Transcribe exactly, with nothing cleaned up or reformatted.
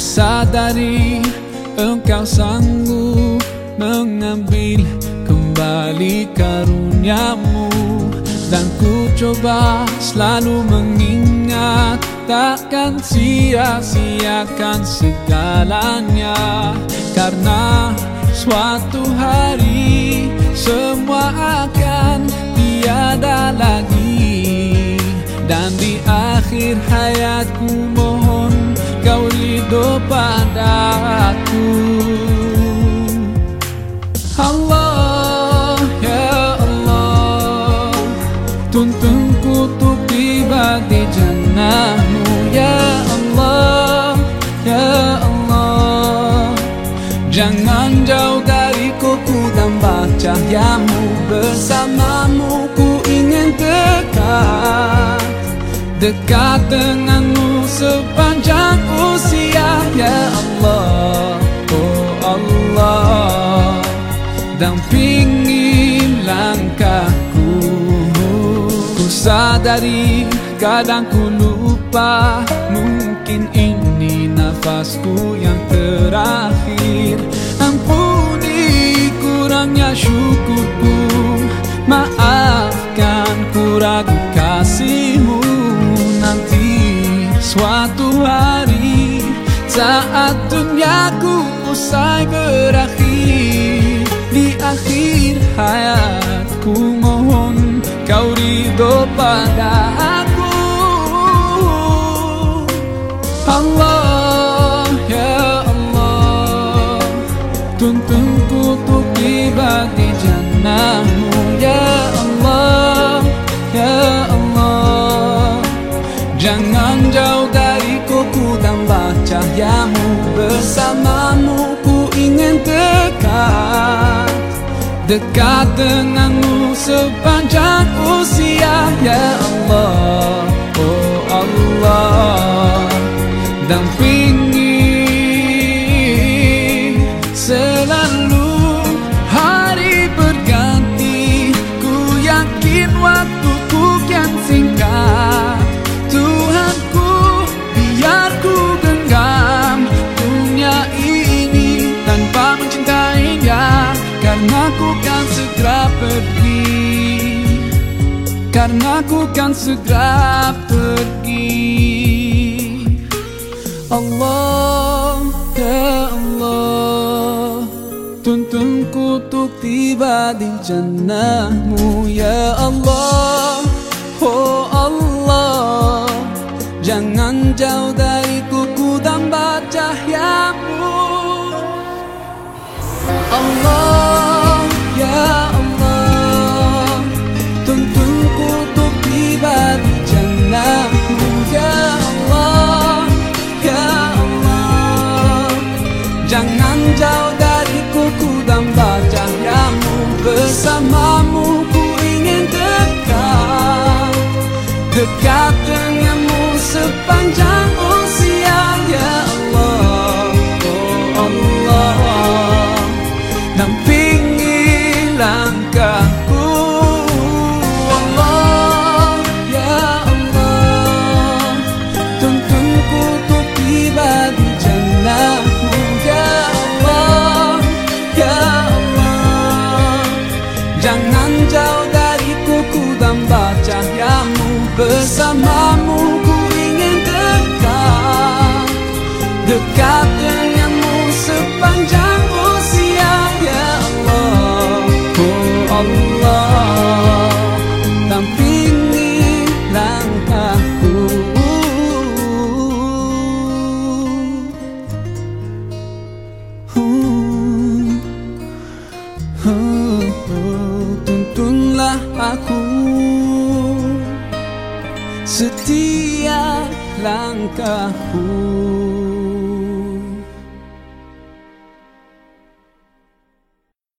sadari Engkau sanggup mengambil kembali karuniamu, dan ku coba selalu mengingat takkan sia-siakan segalanya, karena suatu hari semua akan tiada lagi. Dan di akhir hayatku mohon kau ridho padaku. Allah, ya Allah, tuntunku untuk tiba di jannahmu. Ya Allah, ya Allah, jangan jauh dariku, ku tambah cahayamu. Bersamamu ku ingin dekat, dekat denganmu sepanjang usia. Ya Allah, oh Allah, dampingi langkahku. Ku sadari kadang ku lupa, mungkin ini nafasku yang terakhir. Ampuni kurangnya syukurku, maafkan ku ragu kasihmu. Nanti suatu hari saat duniaku usai berakhir, di akhir hayatku mohon kau ridho padaku. Allah, ya Allah, tuntunku untuk tiba di jannahmu. Ya Allah, ya Allah, jangan jauh dariku, ku tambah cahayamu. Bersamamu ku ingin dekat, dekat denganmu sepanjang usia. Ya Allah, oh Allah, dampingi selalu. Hari berganti, ku yakin waktuku kian singkat. Tuhanku, biar ku genggam dunia ini tanpa mencintainya, karena ku kan segera pergi, karena ku kan segera pergi. Allah, ya Allah, tuntunku untuk tiba di jannahmu. Ya Allah, oh Allah, jangan jauh dariku, ku tambah cahayamu. Allah, ya Allah, tuntunku untuk tiba di jannahmu. Ya Allah, ya Allah, jangan jauh dariku, ku tambah cahayamu. Bersamamu ku ingin dekat, dekat denganmu sepanjang usia. Ya Allah, oh Allah, dampingi langkahku. Allah, ya Allah, tuntunku untuk tiba di jannahmu. Ya Allah, ya Allah, jangan jauh dariku, ku tambah cahayamu. Bersamamu ku ingin dekat, dekat denganmu sepanjang usia. Ya Allah, oh Allah, dampingi langkahku. Hmm. Oh, oh, tuntunlah aku setiap langkahku.